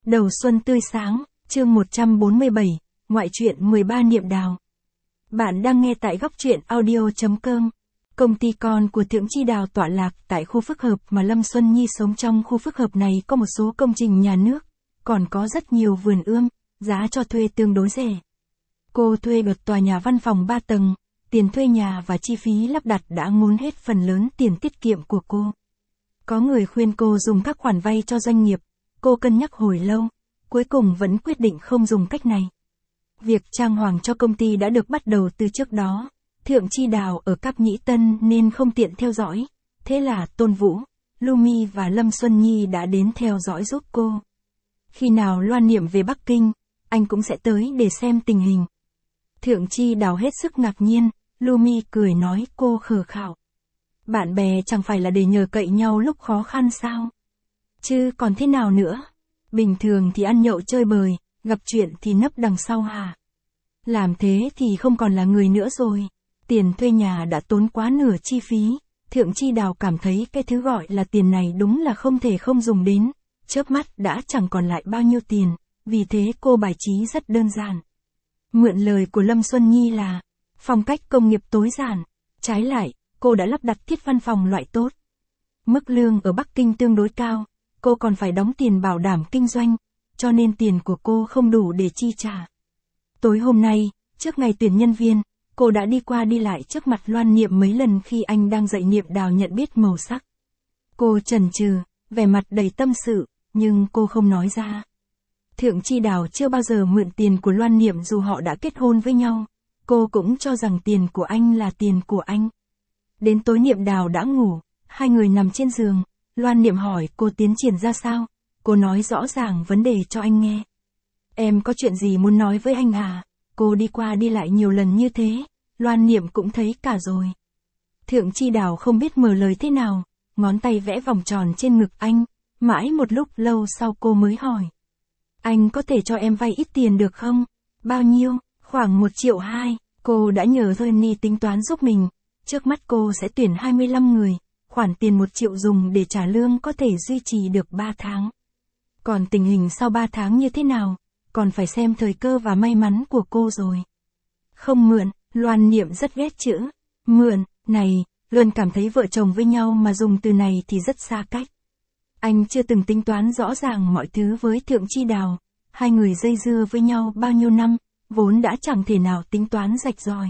Đầu xuân tươi sáng, chương 147, ngoại truyện 13 niệm đào. Bạn đang nghe tại góc truyện audio.com. Công ty con của Thượng Chi Đào tọa lạc tại khu phức hợp mà Lâm Xuân Nhi sống. Trong khu phức hợp này có một số công trình nhà nước, còn có rất nhiều vườn ươm, giá cho thuê tương đối rẻ. Cô thuê một tòa nhà văn phòng 3 tầng, tiền thuê nhà và chi phí lắp đặt đã ngốn hết phần lớn tiền tiết kiệm của cô. Có người khuyên cô dùng các khoản vay cho doanh nghiệp, cô cân nhắc hồi lâu, cuối cùng vẫn quyết định không dùng cách này. Việc trang hoàng cho công ty đã được bắt đầu từ trước đó, Thượng Chi Đào ở Cáp Nhĩ Tân nên không tiện theo dõi, thế là Tôn Vũ, Lumi và Lâm Xuân Nhi đã đến theo dõi giúp cô. Khi nào Loan Niệm về Bắc Kinh, anh cũng sẽ tới để xem tình hình. Thượng Chi Đào hết sức ngạc nhiên, Lumi cười nói cô khờ khạo. Bạn bè chẳng phải là để nhờ cậy nhau lúc khó khăn sao? Chứ còn thế nào nữa? Bình thường thì ăn nhậu chơi bời, gặp chuyện thì nấp đằng sau hả? Làm thế thì không còn là người nữa rồi. Tiền thuê nhà đã tốn quá nửa chi phí. Thượng Chi Đào cảm thấy cái thứ gọi là tiền này đúng là không thể không dùng đến. Chớp mắt đã chẳng còn lại bao nhiêu tiền, vì thế cô bài trí rất đơn giản. Mượn lời của Lâm Xuân Nhi là phong cách công nghiệp tối giản. Trái lại, cô đã lắp đặt thiết văn phòng loại tốt. Mức lương ở Bắc Kinh tương đối cao, cô còn phải đóng tiền bảo đảm kinh doanh, cho nên tiền của cô không đủ để chi trả. Tối hôm nay, trước ngày tuyển nhân viên, cô đã đi qua đi lại trước mặt Loan Niệm mấy lần khi anh đang dạy Niệm Đào nhận biết màu sắc. Cô chần chừ, vẻ mặt đầy tâm sự, nhưng cô không nói ra. Thượng Chi Đào chưa bao giờ mượn tiền của Loan Niệm dù họ đã kết hôn với nhau, cô cũng cho rằng tiền của anh là tiền của anh. Đến tối Niệm Đào đã ngủ, hai người nằm trên giường, Loan Niệm hỏi cô tiến triển ra sao, cô nói rõ ràng vấn đề cho anh nghe. Em có chuyện gì muốn nói với anh à? Cô đi qua đi lại nhiều lần như thế, Loan Niệm cũng thấy cả rồi. Thượng Chi Đào không biết mở lời thế nào, ngón tay vẽ vòng tròn trên ngực anh, mãi một lúc lâu sau cô mới hỏi. Anh có thể cho em vay ít tiền được không? Bao nhiêu? Khoảng 1,2 triệu. Cô đã nhờ Johnny tính toán giúp mình, trước mắt cô sẽ tuyển 25 người. Khoản tiền 1 triệu dùng để trả lương có thể duy trì được 3 tháng. Còn tình hình sau 3 tháng như thế nào, còn phải xem thời cơ và may mắn của cô rồi. Không mượn, Loan Niệm rất ghét chữ mượn này, luôn cảm thấy vợ chồng với nhau mà dùng từ này thì rất xa cách. Anh chưa từng tính toán rõ ràng mọi thứ với Thượng Chi Đào, hai người dây dưa với nhau bao nhiêu năm, vốn đã chẳng thể nào tính toán rạch ròi.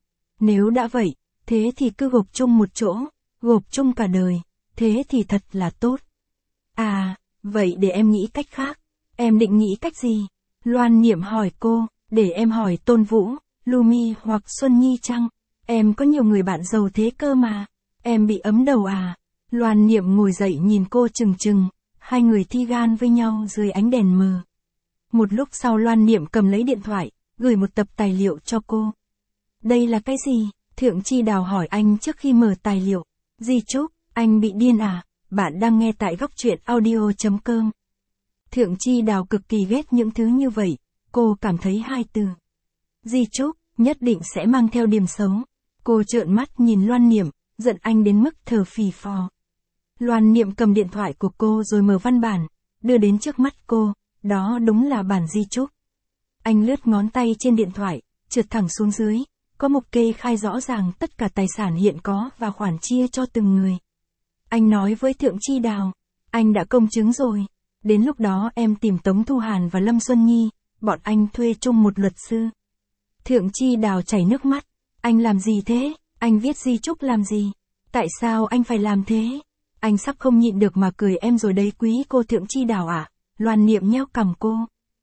Nếu đã vậy, thế thì cứ gộp chung một chỗ. Gộp chung cả đời, thế thì thật là tốt. À, vậy để em nghĩ cách khác. Em định nghĩ cách gì? Loan Niệm hỏi cô, để em hỏi Tôn Vũ, Lumi hoặc Xuân Nhi chăng? Em có nhiều người bạn giàu thế cơ mà. Em bị ấm đầu à? Loan Niệm ngồi dậy nhìn cô chừng chừng, hai người thi gan với nhau dưới ánh đèn mờ. Một lúc sau Loan Niệm cầm lấy điện thoại, gửi một tập tài liệu cho cô. Đây là cái gì? Thượng Chi Đào hỏi anh trước khi mở tài liệu. Di chúc, anh bị điên à? Bạn đang nghe tại góc truyện audio.com. Thượng Chi Đào cực kỳ ghét những thứ như vậy, cô cảm thấy hai từ. Di chúc, nhất định sẽ mang theo điểm xấu. Cô trợn mắt nhìn Loan Niệm, giận anh đến mức thở phì phò. Loan Niệm cầm điện thoại của cô rồi mở văn bản, đưa đến trước mắt cô, đó đúng là bản di chúc. Anh lướt ngón tay trên điện thoại, trượt thẳng xuống dưới. Có mục kê khai rõ ràng tất cả tài sản hiện có và khoản chia cho từng người. Anh nói với Thượng Chi Đào, anh đã công chứng rồi. Đến lúc đó em tìm Tống Thu Hàn và Lâm Xuân Nhi, bọn anh thuê chung một luật sư. Thượng Chi Đào chảy nước mắt, anh làm gì thế? Anh viết di chúc làm gì? Tại sao anh phải làm thế? Anh sắp không nhịn được mà cười em rồi đấy quý cô Thượng Chi Đào à? Loan Niệm nheo cằm cô.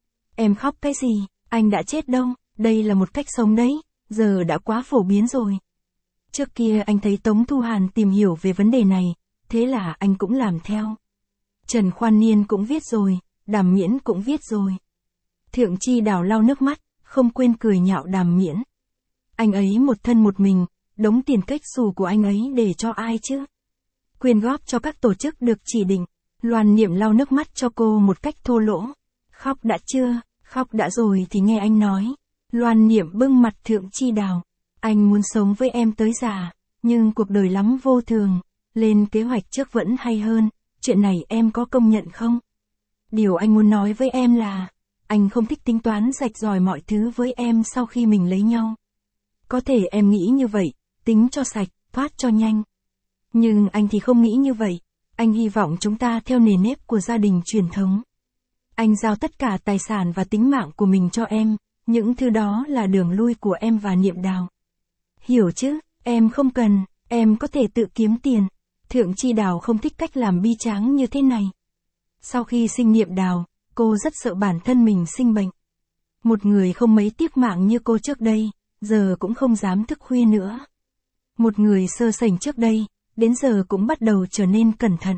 Em khóc cái gì? Anh đã chết đâu, đây là một cách sống đấy. Giờ đã quá phổ biến rồi. Trước kia anh thấy Tống Thu Hàn tìm hiểu về vấn đề này, thế là anh cũng làm theo. Trần Khoan Niên cũng viết rồi, Đàm Miễn cũng viết rồi. Thượng Chi Đào lau nước mắt, không quên cười nhạo Đàm Miễn. Anh ấy một thân một mình, đống tiền cách xù của anh ấy để cho ai chứ? Quyên góp cho các tổ chức được chỉ định. Loan Niệm lau nước mắt cho cô một cách thô lỗ. Khóc đã chưa? Khóc đã rồi thì nghe anh nói. Loan Niệm bưng mặt Thượng Chi Đào. Anh muốn sống với em tới già, nhưng cuộc đời lắm vô thường, lên kế hoạch trước vẫn hay hơn, chuyện này em có công nhận không? Điều anh muốn nói với em là, anh không thích tính toán rạch ròi mọi thứ với em sau khi mình lấy nhau. Có thể em nghĩ như vậy, tính cho sạch, thoát cho nhanh. Nhưng anh thì không nghĩ như vậy, anh hy vọng chúng ta theo nề nếp của gia đình truyền thống. Anh giao tất cả tài sản và tính mạng của mình cho em, những thứ đó là đường lui của em và Niệm Đào. Hiểu chứ, em không cần, em có thể tự kiếm tiền. Thượng Chi Đào không thích cách làm bi tráng như thế này. Sau khi sinh Niệm Đào, cô rất sợ bản thân mình sinh bệnh. Một người không mấy tiếc mạng như cô trước đây, giờ cũng không dám thức khuya nữa. Một người sơ sẩy trước đây, đến giờ cũng bắt đầu trở nên cẩn thận.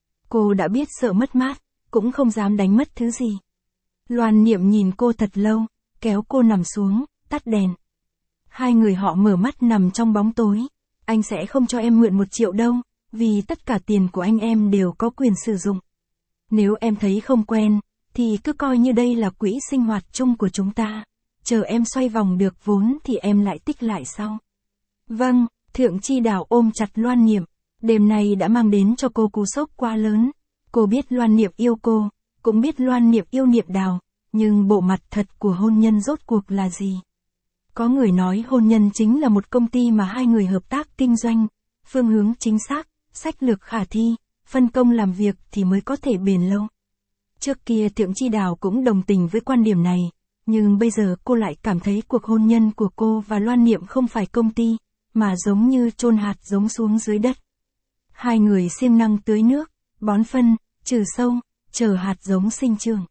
Cô đã biết sợ mất mát, cũng không dám đánh mất thứ gì. Loan Niệm nhìn cô thật lâu, kéo cô nằm xuống, tắt đèn. Hai người họ mở mắt nằm trong bóng tối. Anh sẽ không cho em mượn 1 triệu đâu, vì tất cả tiền của anh em đều có quyền sử dụng. Nếu em thấy không quen, thì cứ coi như đây là quỹ sinh hoạt chung của chúng ta. Chờ em xoay vòng được vốn thì em lại tích lại sau. Vâng, Thượng Chi Đào ôm chặt Loan Niệm. Đêm nay đã mang đến cho cô cú sốc quá lớn. Cô biết Loan Niệm yêu cô, cũng biết Loan Niệm yêu Niệm Đào, nhưng bộ mặt thật của hôn nhân rốt cuộc là gì? Có người nói hôn nhân chính là một công ty mà hai người hợp tác kinh doanh, phương hướng chính xác, sách lược khả thi, phân công làm việc thì mới có thể bền lâu. Trước kia Thượng Chi Đào cũng đồng tình với quan điểm này, nhưng bây giờ cô lại cảm thấy cuộc hôn nhân của cô và Loan Niệm không phải công ty, mà giống như chôn hạt giống xuống dưới đất. Hai người siêng năng tưới nước, bón phân, trừ sâu, chờ hạt giống sinh trưởng.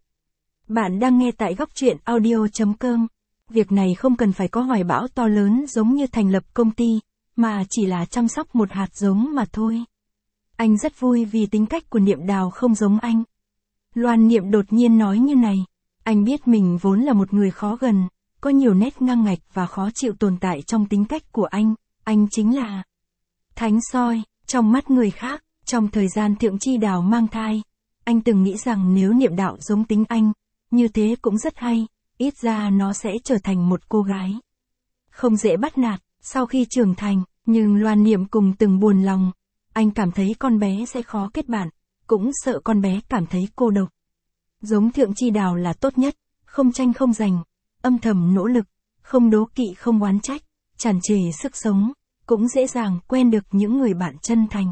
Bạn đang nghe tại góc truyện audio.com. Việc này không cần phải có hoài bão to lớn giống như thành lập công ty, mà chỉ là chăm sóc một hạt giống mà thôi. Anh rất vui vì tính cách của Niệm Đào không giống anh. Loan Niệm đột nhiên nói như này, anh biết mình vốn là một người khó gần, có nhiều nét ngang ngạch và khó chịu tồn tại trong tính cách của anh chính là thánh soi, trong mắt người khác. Trong thời gian Thượng Chi Đào mang thai, anh từng nghĩ rằng nếu Niệm Đạo giống tính anh, như thế cũng rất hay, ít ra nó sẽ trở thành một cô gái không dễ bắt nạt, sau khi trưởng thành, nhưng Loan Niệm cùng từng buồn lòng. Anh cảm thấy con bé sẽ khó kết bạn, cũng sợ con bé cảm thấy cô độc. Giống Thượng Chi Đào là tốt nhất, không tranh không giành, âm thầm nỗ lực, không đố kỵ không oán trách, tràn trề sức sống, cũng dễ dàng quen được những người bạn chân thành.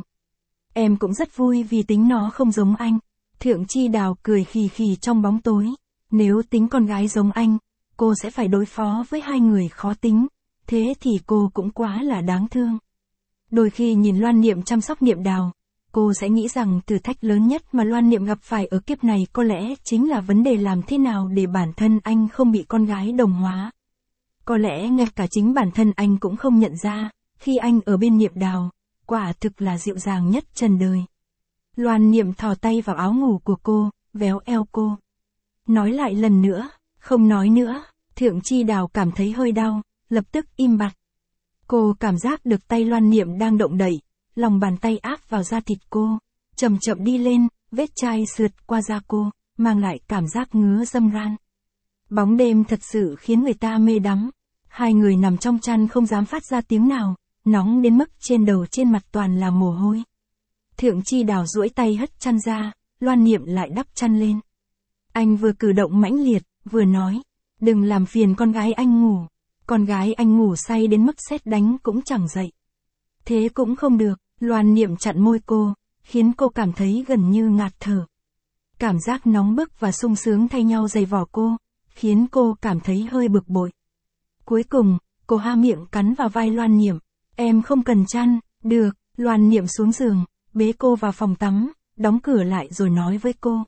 Em cũng rất vui vì tính nó không giống anh. Thượng Chi Đào cười khì khì trong bóng tối. Nếu tính con gái giống anh, cô sẽ phải đối phó với hai người khó tính, thế thì cô cũng quá là đáng thương. Đôi khi nhìn Loan Niệm chăm sóc Niệm Đào, cô sẽ nghĩ rằng thử thách lớn nhất mà Loan Niệm gặp phải ở kiếp này có lẽ chính là vấn đề làm thế nào để bản thân anh không bị con gái đồng hóa. Có lẽ ngay cả chính bản thân anh cũng không nhận ra, khi anh ở bên Niệm Đào, quả thực là dịu dàng nhất trần đời. Loan Niệm thò tay vào áo ngủ của cô, véo eo cô. Nói lại lần nữa, không nói nữa. Thượng Chi Đào cảm thấy hơi đau, lập tức im bặt. Cô cảm giác được tay Loan Niệm đang động đậy, lòng bàn tay áp vào da thịt cô, chậm chậm đi lên, vết chai sượt qua da cô, mang lại cảm giác ngứa râm ran. Bóng đêm thật sự khiến người ta mê đắm. Hai người nằm trong chăn không dám phát ra tiếng nào, nóng đến mức trên đầu trên mặt toàn là mồ hôi. Thượng Chi Đào duỗi tay hất chăn ra, Loan Niệm lại đắp chăn lên. Anh vừa cử động mãnh liệt, vừa nói, đừng làm phiền con gái anh ngủ. Con gái anh ngủ say đến mức sét đánh cũng chẳng dậy. Thế cũng không được, Loan Niệm chặn môi cô, khiến cô cảm thấy gần như ngạt thở. Cảm giác nóng bức và sung sướng thay nhau giày vò cô, khiến cô cảm thấy hơi bực bội. Cuối cùng, cô há miệng cắn vào vai Loan Niệm. Em không cần chăn, được. Loan Niệm xuống giường, bế cô vào phòng tắm, đóng cửa lại rồi nói với cô.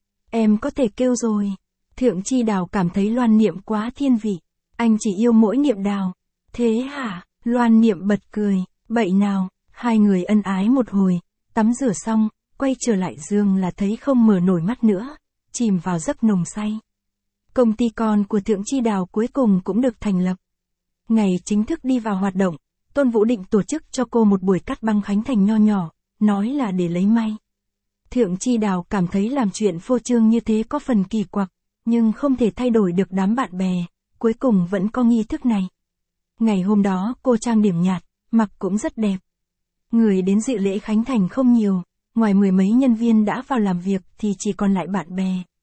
Em có thể kêu rồi. Thượng Chi Đào cảm thấy Loan Niệm quá thiên vị. Anh chỉ yêu mỗi Niệm Đào. Thế hả? Loan Niệm bật cười. Bậy nào. Hai người ân ái một hồi, tắm rửa xong, quay trở lại giường là thấy không mở nổi mắt nữa, chìm vào giấc nồng say. Công ty con của Thượng Chi Đào cuối cùng cũng được thành lập. Ngày chính thức đi vào hoạt động, Tôn Vũ định tổ chức cho cô một buổi cắt băng khánh thành nho nhỏ, nói là để lấy may. Thượng Chi Đào cảm thấy làm chuyện phô trương như thế có phần kỳ quặc, nhưng không thể thay đổi được đám bạn bè, cuối cùng vẫn có nghi thức này. Ngày hôm đó cô trang điểm nhạt, mặc cũng rất đẹp. Người đến dự lễ khánh thành không nhiều, ngoài 10 mấy nhân viên đã vào làm việc thì chỉ còn lại bạn bè,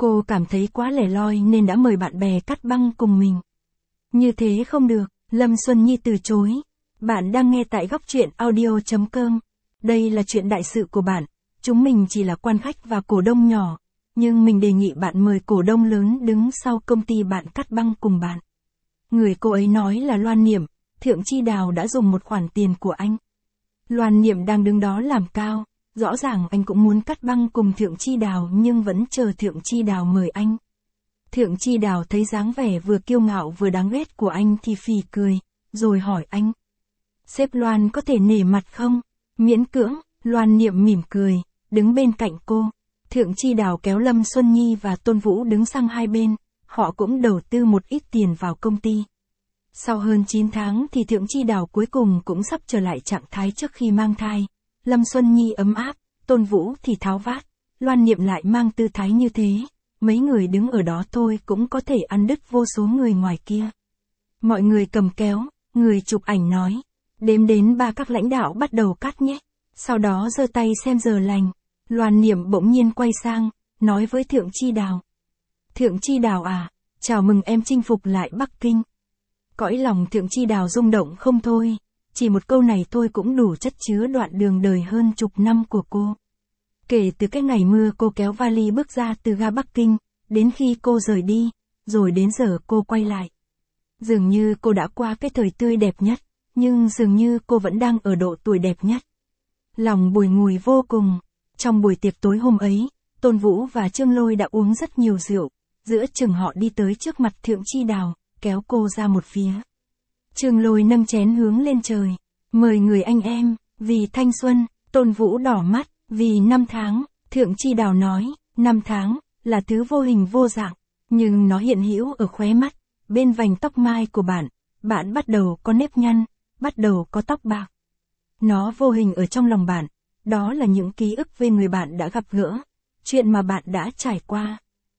Cô cảm thấy quá lẻ loi nên đã mời bạn bè cắt băng cùng mình. Như thế không được, Lâm Xuân Nhi từ chối. Bạn đang nghe tại góc truyện audio.com. Đây là chuyện đại sự của bạn, chúng mình chỉ là quan khách và cổ đông nhỏ. Nhưng mình đề nghị bạn mời cổ đông lớn đứng sau công ty bạn cắt băng cùng bạn. Người cô ấy nói là Loan Niệm, Thượng Chi Đào đã dùng một khoản tiền của anh. Loan Niệm đang đứng đó làm cao, rõ ràng anh cũng muốn cắt băng cùng Thượng Chi Đào nhưng vẫn chờ Thượng Chi Đào mời anh. Thượng Chi Đào thấy dáng vẻ vừa kiêu ngạo vừa đáng ghét của anh thì phì cười, rồi hỏi anh. Sếp Loan có thể nể mặt không? Miễn cưỡng, Loan Niệm mỉm cười, đứng bên cạnh cô. Thượng Chi Đào kéo Lâm Xuân Nhi và Tôn Vũ đứng sang hai bên, họ cũng đầu tư một ít tiền vào công ty. Sau hơn 9 tháng thì Thượng Chi Đào cuối cùng cũng sắp trở lại trạng thái trước khi mang thai. Lâm Xuân Nhi ấm áp, Tôn Vũ thì tháo vát, Loan Niệm lại mang tư thái như thế. Mấy người đứng ở đó thôi cũng có thể ăn đứt vô số người ngoài kia. Mọi người cầm kéo, người chụp ảnh nói. Đếm đến 3 các lãnh đạo bắt đầu cắt nhé. Sau đó giơ tay xem giờ lành. Loan Niệm bỗng nhiên quay sang, nói với Thượng Chi Đào. Thượng Chi Đào à, chào mừng em chinh phục lại Bắc Kinh. Cõi lòng Thượng Chi Đào rung động không thôi. Chỉ một câu này thôi cũng đủ chất chứa đoạn đường đời hơn chục năm của cô. Kể từ cái ngày mưa cô kéo vali bước ra từ ga Bắc Kinh, đến khi cô rời đi, rồi đến giờ cô quay lại. Dường như cô đã qua cái thời tươi đẹp nhất, nhưng dường như cô vẫn đang ở độ tuổi đẹp nhất. Lòng bùi ngùi vô cùng. Trong buổi tiệc tối hôm ấy, Tôn Vũ và Trương Lôi đã uống rất nhiều rượu, giữa chừng họ đi tới trước mặt Thượng Chi Đào, kéo cô ra một phía. Trương Lôi nâng chén hướng lên trời, mời người anh em, vì thanh xuân. Tôn Vũ đỏ mắt, vì 5 tháng, Thượng Chi Đào nói, 5 tháng, là thứ vô hình vô dạng, nhưng nó hiện hữu ở khóe mắt, bên vành tóc mai của bạn, bạn bắt đầu có nếp nhăn, bắt đầu có tóc bạc. Nó vô hình ở trong lòng bạn, đó là những ký ức về người bạn đã gặp gỡ, chuyện mà bạn đã trải qua.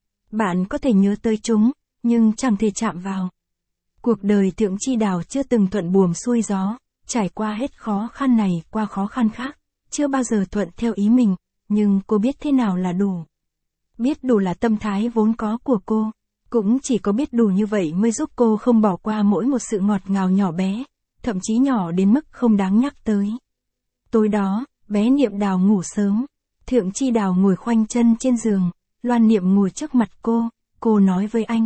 Bạn có thể nhớ tới chúng, nhưng chẳng thể chạm vào. Cuộc đời Thượng Chi Đào chưa từng thuận buồm xuôi gió, trải qua hết khó khăn này qua khó khăn khác, chưa bao giờ thuận theo ý mình, nhưng cô biết thế nào là đủ. Biết đủ là tâm thái vốn có của cô, cũng chỉ có biết đủ như vậy mới giúp cô không bỏ qua mỗi một sự ngọt ngào nhỏ bé, thậm chí nhỏ đến mức không đáng nhắc tới. Tối đó, bé Niệm Đào ngủ sớm, Thượng Chi Đào ngồi khoanh chân trên giường, Loan Niệm ngồi trước mặt cô nói với anh.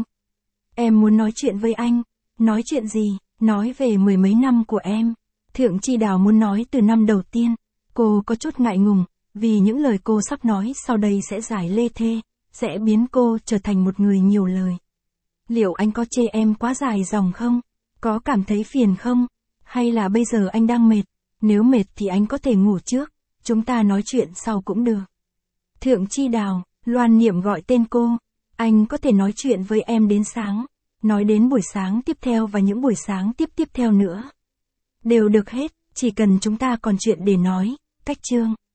Em muốn nói chuyện với anh. Nói chuyện gì? Nói về 10 mấy năm của em. Thượng Chi Đào muốn nói từ năm đầu tiên. Cô có chút ngại ngùng, vì những lời cô sắp nói sau đây sẽ giải lê thê, sẽ biến cô trở thành một người nhiều lời. Liệu anh có chê em quá dài dòng không? Có cảm thấy phiền không? Hay là bây giờ anh đang mệt? Nếu mệt thì anh có thể ngủ trước, chúng ta nói chuyện sau cũng được. Thượng Chi Đào, Loan Niệm gọi tên cô. Anh có thể nói chuyện với em đến sáng, nói đến buổi sáng tiếp theo và những buổi sáng tiếp theo nữa. Đều được hết, chỉ cần chúng ta còn chuyện để nói, cách chương.